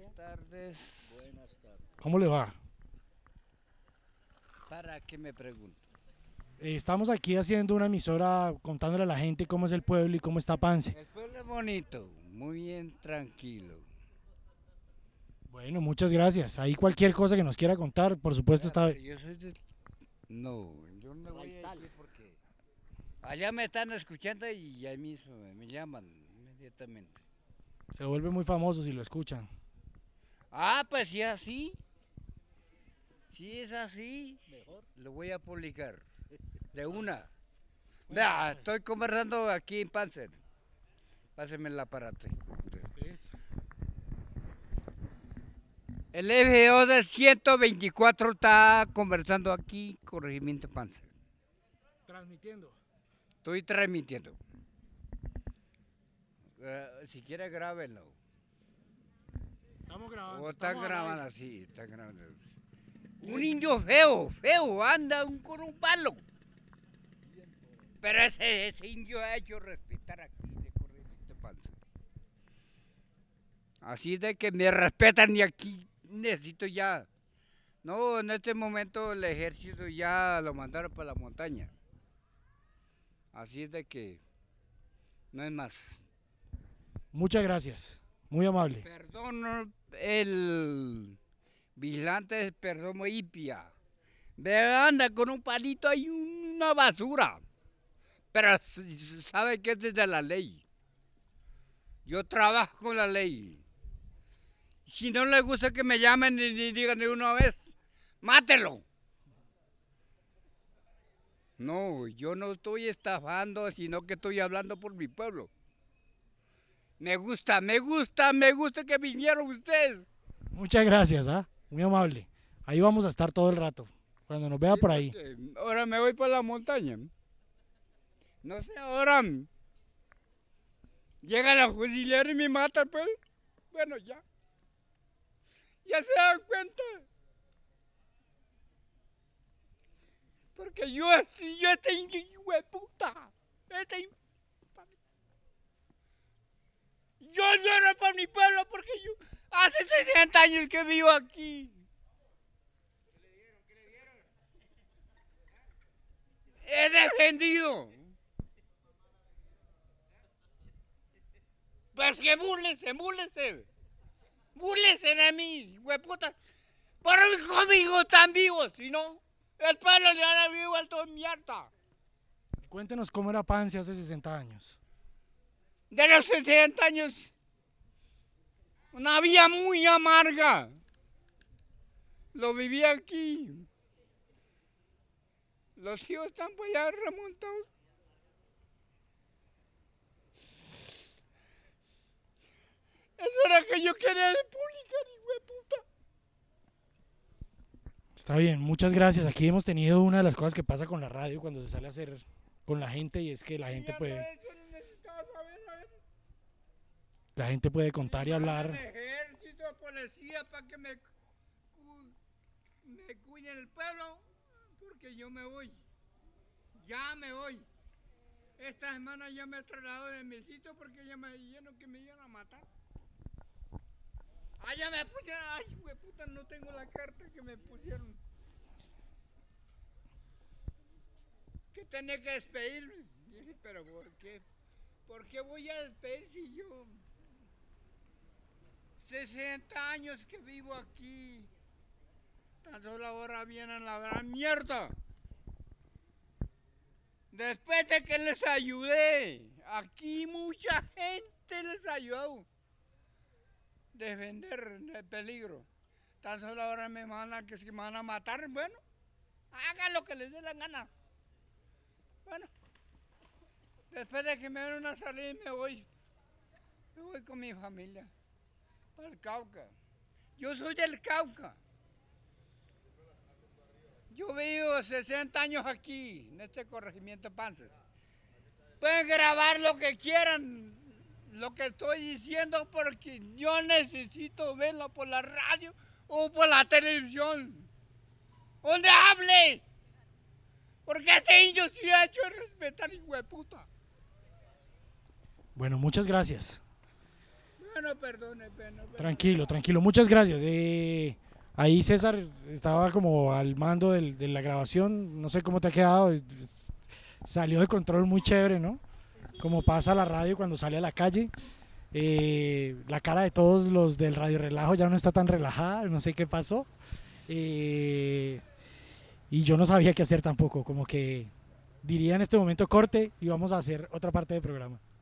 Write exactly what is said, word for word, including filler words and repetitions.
Buenas tardes. Buenas tardes. ¿Cómo le va? ¿Para qué me pregunto? Eh, estamos aquí haciendo una emisora contándole a la gente cómo es el pueblo y cómo está Pance. El pueblo es bonito, muy bien tranquilo. Bueno, muchas gracias. Ahí cualquier cosa que nos quiera contar, por supuesto está... Pero yo soy del... No, yo no voy a decir porque... Allá me están escuchando y ahí mismo me llaman inmediatamente. Se vuelve muy famoso si lo escuchan. Ah, pues sí, así. Si es así, Mejor. lo voy a publicar. De una. Vea, estoy conversando aquí en Panzer. Páseme el aparato. El F O de ciento veinticuatro está conversando aquí con Regimiento Panzer. Transmitiendo. Estoy transmitiendo. Uh, si quiere grábenlo. Estamos grabando. O está estamos al grabando aire. así, está grabando. Un indio feo, feo, anda un, con un palo. Pero ese, ese indio ha hecho respetar aquí de Corregimiento Panzer. Así de que me respetan y aquí necesito ya. No, en este momento el ejército ya lo mandaron para la montaña. Así de que no es más. Muchas gracias. Muy amable. Perdón, el vigilante, perdón, hipia. Ve, anda con un palito y una basura. Pero sabe que es desde la ley. Yo trabajo con la ley. Si no le gusta que me llamen y, y digan de una vez, mátelo. No, yo no estoy estafando, sino que estoy hablando por mi pueblo. Me gusta, me gusta, me gusta que vinieron ustedes. Muchas gracias, ¿ah? Muy amable. Ahí vamos a estar todo el rato. Cuando nos vea Sí, por ahí. Ahora me voy para la montaña. No sé, ahora llega la auxiliar y me mata, pues. Bueno, ya. Ya se dan cuenta. Porque yo, yo este indio, hijo de puta. Este in- Yo lloro por mi pueblo porque yo hace sesenta años que vivo aquí. He defendido. Pues que búrlense, búrlense. Búrlense de mí, hueputa. Por conmigo están vivos, si no, el pueblo le hará vivo al todo mierda. Cuéntenos cómo era Pance hace sesenta años. De los sesenta años, una vida muy amarga. Lo viví aquí. Los hijos están por allá remontados. Eso era que yo quería publicar, hijo de puta. Está bien, muchas gracias. Aquí hemos tenido una de las cosas que pasa con la radio cuando se sale a hacer con la gente y es que la gente Ya puede, no, eso no necesitaba saber, a ver. la gente puede contar y hablar. Ejército, policía, para que me, cu- me cuiden el pueblo, porque yo me voy. Ya me voy. Esta semana ya me he trasladado de mi sitio porque ya me dijeron que me iban a matar. Ah, ya me pusieron, ay, puta, no tengo la carta que me pusieron. Que tenía que despedirme. Y dije, pero ¿por qué? ¿Por qué voy a despedir si yo sesenta años que vivo aquí? Tan solo ahora vienen la gran mierda. Después de que les ayudé, aquí mucha gente les ayudó. Defender del peligro. Tan solo ahora me mandan que si me van a matar, bueno, hagan lo que les dé la gana. Bueno, después de que me den una salida me voy. Me voy con mi familia. Para el Cauca. Yo soy del Cauca. Yo vivo sesenta años aquí, en este corregimiento Pances. Pueden grabar lo que quieran, lo que estoy diciendo, porque yo necesito verlo por la radio o por la televisión. Donde hable. Porque ese indio sí ha hecho respetar, hijo de puta. Bueno, muchas gracias. no, perdone, perdone. Tranquilo, tranquilo. Muchas gracias. Eh, ahí César estaba como al mando del- de la grabación. No sé cómo te ha quedado. es- es- Salió de control muy chévere, ¿no? Como pasa la radio cuando sale a la calle. Eh, la cara de todos los del Radio Relajo ya no está tan relajada. No sé qué pasó. Eh, y yo no sabía qué hacer tampoco. Como que diría en este momento corte y vamos a hacer otra parte del programa.